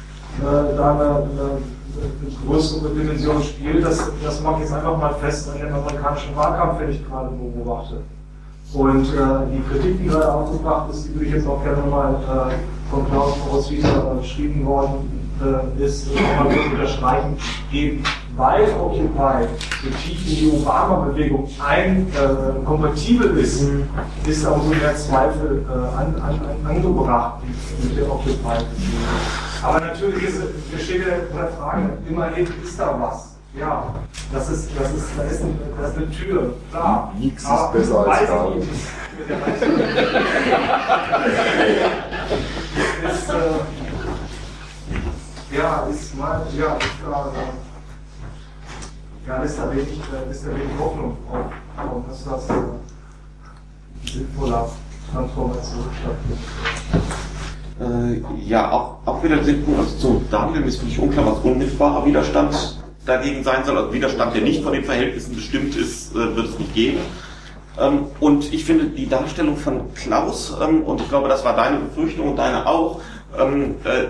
äh, da eine, eine, eine größere Dimension spielt. Das, das mag ich jetzt einfach mal fest an den amerikanischen Wahlkampf, wenn ich gerade beobachte. Und äh, die Kritik, die gerade aufgebracht ist, die würde ich jetzt auch gerne mal äh, von Klaus Roswitha äh, geschrieben worden äh, ist, nochmal unterstreichen, eben weil Occupy so tief in die Obama-Bewegung ein äh, kompatibel ist, mhm. ist auch so mehr Zweifel äh, an, an, an, angebracht mit der Occupy-Bewegung. Aber natürlich ist, steht ja der Frage, immerhin ist da was. Ja, das ist, das ist, das ist, eine, das ist eine Tür, klar.
Nichts ist besser als gar nichts.
ist, äh, ja, ist mal, ja, ist da, ja, ist da wenig, ist da wenig Hoffnung auf, auf dass das äh, sinnvoller Transformation stattfindet.
Äh, ja, auch, auch wieder den Punkt, also zu Daniel ist für mich unklar, was unmittelbarer Widerstand dagegen sein soll. Also Widerstand, der nicht von den Verhältnissen bestimmt ist, äh, wird es nicht geben. Ähm, und ich finde die Darstellung von Klaus, ähm, und ich glaube, das war deine Befürchtung und deine auch, ähm, äh,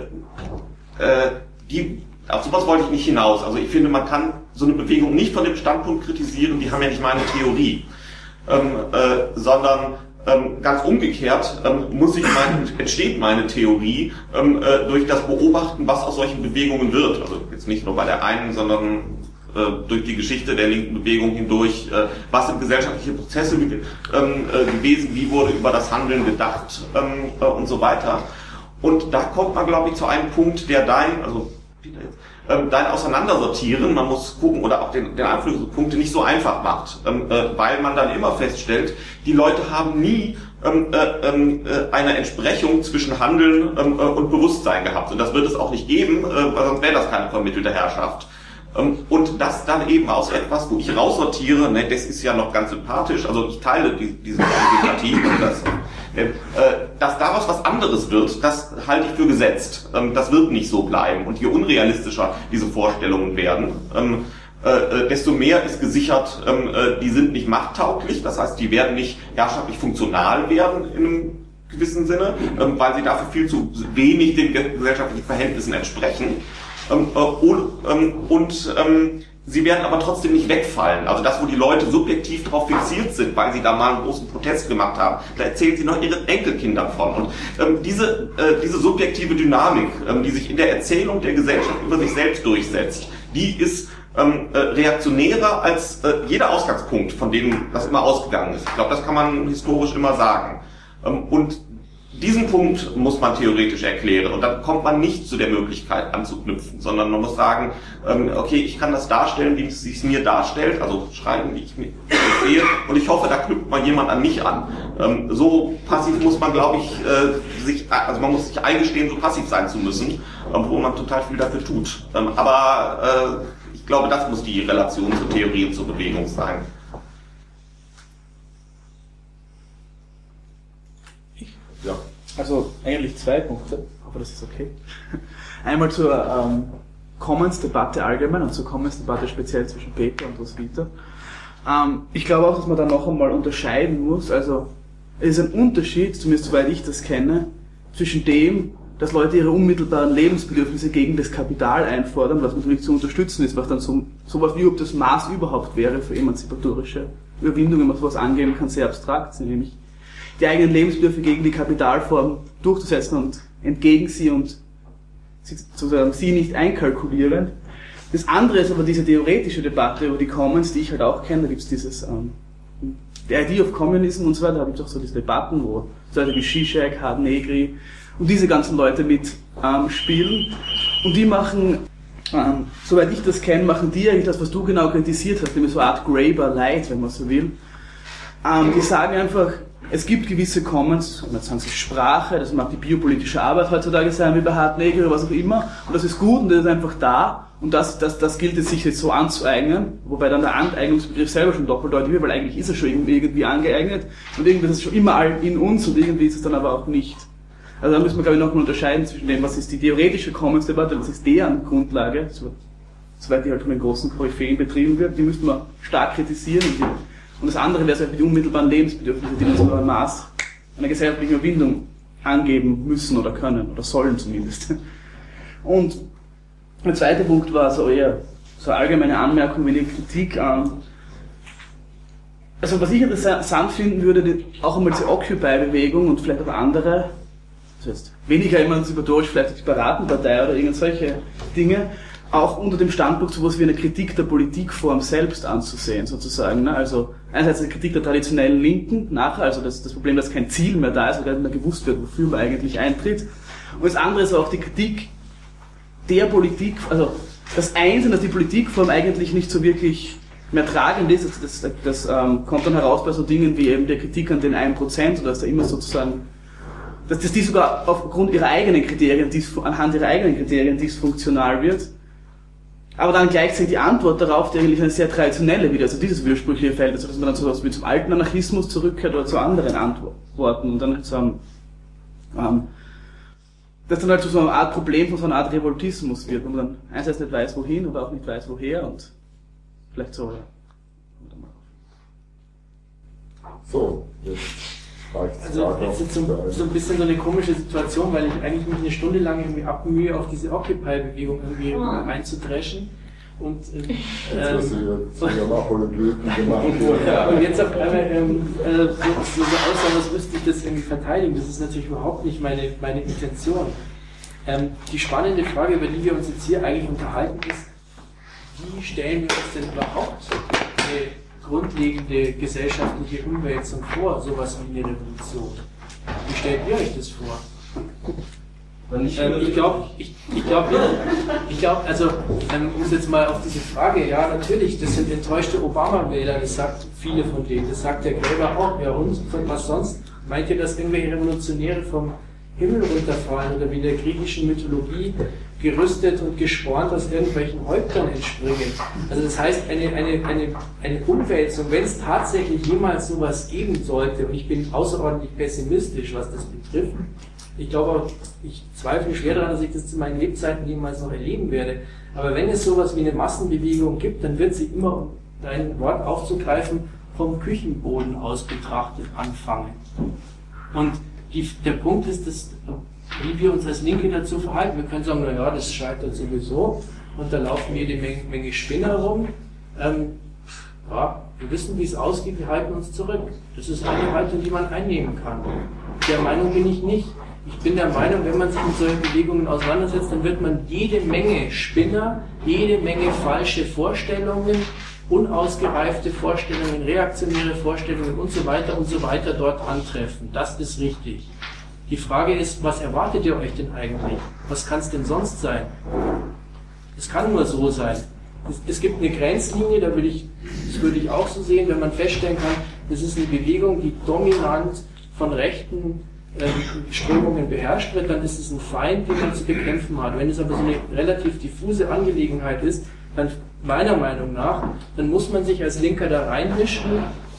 äh, die, auf sowas wollte ich nicht hinaus. Also ich finde, man kann so eine Bewegung nicht von dem Standpunkt kritisieren, die haben ja nicht meine Theorie, ähm, äh, sondern ähm, ganz umgekehrt ähm, muss ich mein, entsteht meine Theorie ähm, äh, durch das Beobachten, was aus solchen Bewegungen wird. Also jetzt nicht nur bei der einen, sondern äh, durch die Geschichte der linken Bewegung hindurch, äh, was sind gesellschaftliche Prozesse ähm, äh, gewesen, wie wurde über das Handeln gedacht ähm, äh, und so weiter. Und da kommt man, glaube ich, zu einem Punkt, der dein, also Peter jetzt, ähm, dein Auseinandersortieren, man muss gucken, oder auch den, den Einflusspunkte nicht so einfach macht, ähm, äh, weil man dann immer feststellt, die Leute haben nie ähm, äh, äh, eine Entsprechung zwischen Handeln ähm, äh, und Bewusstsein gehabt. Und das wird es auch nicht geben, äh, weil sonst wäre das keine vermittelte Herrschaft. Ähm, und das dann eben aus etwas, wo ich raussortiere, ne, das ist ja noch ganz sympathisch, also ich teile die, diese Sympathie und das, äh, dass daraus was anderes wird, das halte ich für gesetzt. Ähm, das wird nicht so bleiben. Und je unrealistischer diese Vorstellungen werden, ähm, äh, desto mehr ist gesichert, ähm, äh, die sind nicht machttauglich, das heißt, die werden nicht herrschaftlich funktional werden in einem gewissen Sinne, ähm, weil sie dafür viel zu wenig den gesellschaftlichen Verhältnissen entsprechen. Ähm, äh, und ähm, und ähm, sie werden aber trotzdem nicht wegfallen. Also das, wo die Leute subjektiv darauf fixiert sind, weil sie da mal einen großen Protest gemacht haben, da erzählen sie noch ihren Enkelkindern von. Und ähm, diese, äh, diese subjektive Dynamik, ähm, die sich in der Erzählung der Gesellschaft über sich selbst durchsetzt, die ist ähm, äh, reaktionärer als äh, jeder Ausgangspunkt, von dem das immer ausgegangen ist. Ich glaube, das kann man historisch immer sagen. Ähm, und diesen Punkt muss man theoretisch erklären und dann kommt man nicht zu der Möglichkeit anzuknüpfen, sondern man muss sagen, ähm, okay, ich kann das darstellen, wie es sich mir darstellt, also schreiben, wie ich mir sehe, und ich hoffe, da knüpft mal jemand an mich an. Ähm, so passiv muss man, glaube ich, äh, sich, also man muss sich eingestehen, so passiv sein zu müssen, obwohl man total viel dafür tut. Ähm, aber äh, ich glaube, das muss die Relation zur Theorie und zur Bewegung sein.
Ja,
Also eigentlich zwei Punkte, aber das ist okay. Einmal zur ähm, Commons-Debatte allgemein und zur Commons-Debatte speziell zwischen Peter und Roswitha. Ähm, ich glaube auch, dass man da noch einmal unterscheiden muss. Also es ist ein Unterschied, zumindest soweit ich das kenne, zwischen dem, dass Leute ihre unmittelbaren Lebensbedürfnisse gegen das Kapital einfordern, was natürlich zu unterstützen ist, was dann so sowas wie ob das Maß überhaupt wäre für emanzipatorische Überwindung, wenn man sowas angeben kann, sehr abstrakt sind, nämlich die eigenen Lebensbedürfnisse gegen die Kapitalform durchzusetzen und entgegen sie und sie, sozusagen sie nicht einkalkulierend. Das andere ist aber diese theoretische Debatte über die Commons, die ich halt auch kenne. Da gibt es dieses ähm, The Idea of Communism und so weiter, da gibt es auch so diese Debatten, wo so Leute wie Zizek, Hard Negri und diese ganzen Leute mit ähm, spielen. Und die machen, ähm, soweit ich das kenne, machen die eigentlich das, was du genau kritisiert hast, nämlich so eine Art Graeber Light, wenn man so will. Ähm, die sagen einfach, es gibt gewisse Commons, und jetzt sagen sie Sprache, das mag die biopolitische Arbeit heutzutage sein, wie bei Hard Negri oder was auch immer, und das ist gut und das ist einfach da, und das, das, das gilt es sich jetzt so anzueignen, wobei dann der Aneignungsbegriff selber schon doppeldeutig wird, weil eigentlich ist er schon irgendwie, irgendwie angeeignet, und irgendwie ist es schon immer in uns, und irgendwie ist es dann aber auch nicht. Also da müssen wir, glaube ich, nochmal unterscheiden zwischen dem, was ist die theoretische Commons-Debatte, was ist deren Grundlage, soweit die halt von den großen Koryphäen betrieben wird, die müssen wir stark kritisieren, und die Und das andere wäre so die unmittelbaren Lebensbedürfnisse, die dann so ein Maß einer gesellschaftlichen Überwindung angeben müssen oder können, oder sollen zumindest. Und der zweite Punkt war so eher so eine allgemeine Anmerkung, wie die Kritik an. Also was ich interessant finden würde, auch einmal diese Occupy-Bewegung und vielleicht auch andere, das heißt weniger emanzipatorisch, vielleicht die Piratenpartei oder irgend solche Dinge, auch unter dem Standpunkt sowas wie eine Kritik der Politikform selbst anzusehen, sozusagen. Ne? Also einerseits eine Kritik der traditionellen Linken, nachher, also das, das Problem, dass kein Ziel mehr da ist, oder nicht mehr gewusst wird, wofür man eigentlich eintritt. Und das andere ist auch die Kritik der Politik, also das Einsehen, dass die Politikform eigentlich nicht so wirklich mehr tragend ist, das, das, das ähm, kommt dann heraus bei so Dingen wie eben der Kritik an den ein Prozent, oder dass da immer sozusagen, dass, dass die sogar aufgrund ihrer eigenen Kriterien, anhand ihrer eigenen Kriterien dysfunktional wird. Aber dann gleichzeitig die Antwort darauf, die eigentlich eine sehr traditionelle wieder, also dieses widersprüchliche Feld, also dass man dann so was wie zum alten Anarchismus zurückkehrt oder zu anderen Antworten und dann so ein, ähm, das dann halt so eine Art Problem von so einer Art Revoltismus wird, wo man dann einerseits nicht weiß wohin, aber auch nicht weiß woher und vielleicht so, ja.
So, jetzt reicht's.
Also jetzt ist so, so ein bisschen so eine komische Situation, weil ich eigentlich mich eine Stunde lang irgendwie abmühe, auf diese Occupy-Bewegung irgendwie oh. reinzudreschen. Und, ähm, jetzt hast du ja gemacht. Ja, und jetzt auf einmal ähm, äh, so, so aussehen, als müsste ich das irgendwie verteidigen. Das ist natürlich überhaupt nicht meine, meine Intention. Ähm, die spannende Frage, über die wir uns jetzt hier eigentlich unterhalten, ist, wie stellen wir uns denn überhaupt eine grundlegende gesellschaftliche Umwälzung vor, sowas wie eine Revolution? Wie stellt ihr euch das vor? Ähm, ich glaube, ich, ich glaube, ich glaube, also, ähm, um jetzt mal auf diese Frage, ja, natürlich, das sind enttäuschte Obama-Wähler, das sagt viele von denen, das sagt der Gräber auch, ja, und was sonst? Meint ihr, dass irgendwelche Revolutionäre vom Himmel runterfallen oder wie in der griechischen Mythologie gerüstet und gespornt aus irgendwelchen Häuptern entspringen? Also das heißt, eine, eine, eine, eine Umwälzung, wenn es tatsächlich jemals sowas geben sollte, und ich bin außerordentlich pessimistisch, was das betrifft, ich glaube auch, ich zweifle schwer daran, dass ich das zu meinen Lebzeiten jemals noch erleben werde, aber wenn es sowas wie eine Massenbewegung gibt, dann wird sie immer, um dein Wort aufzugreifen, vom Küchenboden aus betrachtet anfangen. Und die, der Punkt ist, dass, wie wir uns als Linke dazu verhalten. Wir können sagen, naja, das scheitert sowieso und da laufen jede Menge, Menge Spinner rum. Ähm, ja, wir wissen, wie es ausgeht, wir halten uns zurück. Das ist eine Haltung, die man einnehmen kann. Der Meinung bin ich nicht. Ich bin der Meinung, wenn man sich mit solchen Bewegungen auseinandersetzt, dann wird man jede Menge Spinner, jede Menge falsche Vorstellungen, unausgereifte Vorstellungen, reaktionäre Vorstellungen und so weiter und so weiter dort antreffen. Das ist richtig. Die Frage ist, was erwartet ihr euch denn eigentlich? Was kann es denn sonst sein? Es kann nur so sein. Es, es gibt eine Grenzlinie, da würde ich, das würde ich auch so sehen, wenn man feststellen kann, das ist eine Bewegung, die dominant von rechten äh, Strömungen beherrscht wird, dann ist es ein Feind, den man zu bekämpfen hat. Wenn es aber so eine relativ diffuse Angelegenheit ist, dann meiner Meinung nach, dann muss man sich als Linker da reinmischen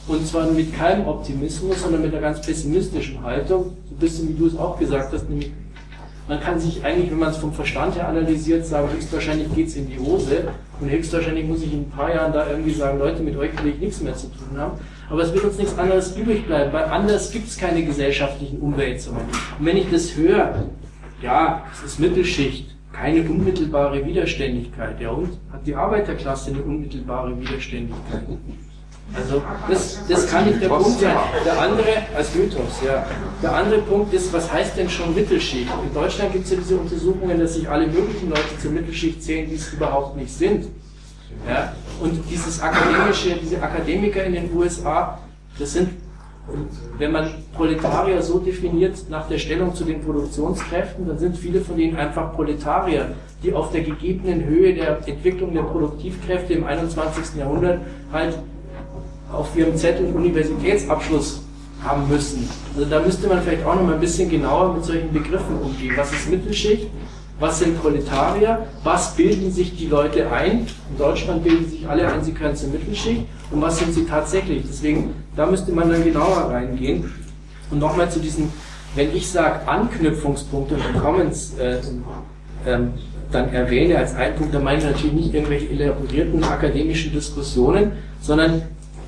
Und zwar mit keinem Optimismus, sondern mit einer ganz pessimistischen Haltung, so ein bisschen wie du es auch gesagt hast, nämlich man kann sich eigentlich, wenn man es vom Verstand her analysiert, sagen, höchstwahrscheinlich geht es in die Hose und höchstwahrscheinlich muss ich in ein paar Jahren da irgendwie sagen, Leute, mit euch will ich nichts mehr zu tun haben. Aber es wird uns nichts anderes übrig bleiben, weil anders gibt es keine gesellschaftlichen Umwälzungen. Und wenn ich das höre, ja, es ist Mittelschicht, keine unmittelbare Widerständigkeit, ja und? Hat die Arbeiterklasse eine unmittelbare Widerständigkeit? Also das, das kann nicht der Punkt sein. Der andere, als Mythos, ja. Der andere Punkt ist, was heißt denn schon Mittelschicht? In Deutschland gibt es ja diese Untersuchungen, dass sich alle möglichen Leute zur Mittelschicht zählen, die es überhaupt nicht sind. Ja? Und dieses akademische, diese Akademiker in den U S A, das sind, wenn man Proletarier so definiert nach der Stellung zu den Produktionskräften, dann sind viele von denen einfach Proletarier, die auf der gegebenen Höhe der Entwicklung der Produktivkräfte im einundzwanzigsten Jahrhundert halt auf ihrem Zettel Universitätsabschluss haben müssen. Also da müsste man vielleicht auch noch mal ein bisschen genauer mit solchen Begriffen umgehen. Was ist Mittelschicht? Was sind Proletarier? Was bilden sich die Leute ein? In Deutschland bilden sich alle ein, sie können zur Mittelschicht. Und was sind sie tatsächlich? Deswegen, da müsste man dann genauer reingehen. Und nochmal zu diesen, wenn ich sage Anknüpfungspunkte und Commons äh, ähm, dann erwähne als einen Punkt, dann meine ich natürlich nicht irgendwelche elaborierten akademischen Diskussionen, sondern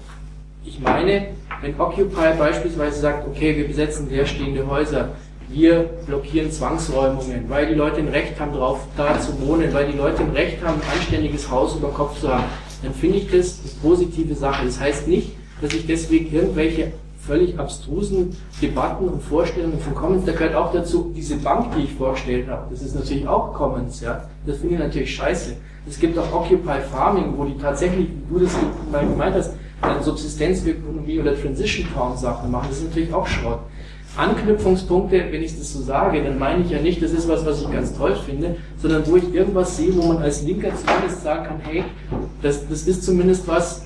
ich meine, wenn Occupy beispielsweise sagt, okay, wir besetzen leerstehende Häuser, wir blockieren Zwangsräumungen, weil die Leute ein Recht haben, drauf da zu wohnen, weil die Leute ein Recht haben, ein anständiges Haus über den Kopf zu haben, dann finde ich das eine positive Sache. Das heißt nicht, dass ich deswegen irgendwelche völlig abstrusen Debatten und Vorstellungen von Commons, da gehört auch dazu diese Bank, die ich vorgestellt habe, das ist natürlich auch Commons, ja, das finde ich natürlich scheiße. Es gibt auch Occupy Farming, wo die tatsächlich, wie du das mal gemeint hast, Subsistenzökonomie oder Transition Town Sachen machen, das ist natürlich auch Schrott. Anknüpfungspunkte, wenn ich das so sage, dann meine ich ja nicht, das ist was, was ich ganz toll finde, sondern wo ich irgendwas sehe, wo man als Linker zumindest sagen kann, hey, das, das ist zumindest was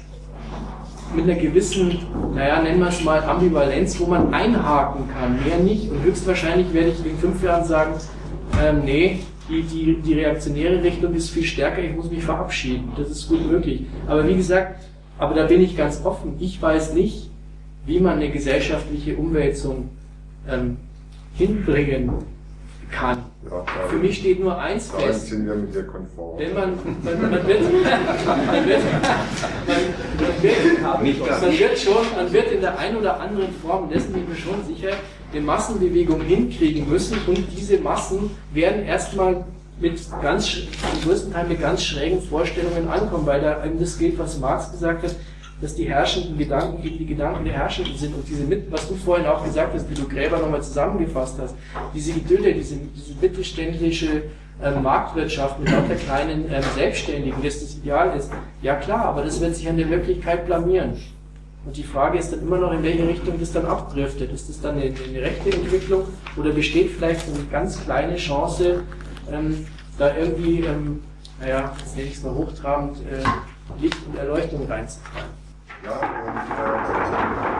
mit einer gewissen, naja, nennen wir es mal Ambivalenz, wo man einhaken kann, mehr nicht. Und höchstwahrscheinlich werde ich in fünf Jahren sagen, ähm, nee, die, die, die reaktionäre Richtung ist viel stärker, ich muss mich verabschieden. Das ist gut möglich. Aber wie gesagt, aber da bin ich ganz offen. Ich weiß nicht, wie man eine gesellschaftliche Umwälzung ähm, hinbringen kann.
Ja,
Für mich steht nur eins fest.
Sind wir mit der konform.
Wenn man, man, man, wird, man, wird, man, man, wird, man wird schon, man wird in der einen oder anderen Form, dessen bin ich mir schon sicher, eine Massenbewegung hinkriegen müssen und diese Massen werden erstmal mit ganz, zum größten Teil mit ganz schrägen Vorstellungen ankommen, weil da eben das gilt, was Marx gesagt hat, dass die herrschenden Gedanken gegen die Gedanken der Herrschenden sind und diese, mit, was du vorhin auch gesagt hast, wie du Gräber nochmal zusammengefasst hast, diese Idylle, diese, diese mittelständische äh, Marktwirtschaft mit lauter kleinen äh, Selbstständigen, dass das Ideal ist, ja klar, aber das wird sich an der Wirklichkeit blamieren. Und die Frage ist dann immer noch, in welche Richtung das dann abdriftet. Ist das dann eine, eine rechte Entwicklung oder besteht vielleicht eine ganz kleine Chance, ähm, da irgendwie, ähm, naja, jetzt nenne ich es mal hochtrabend, äh, Licht und Erleuchtung reinzutreiben?
Ja, und äh,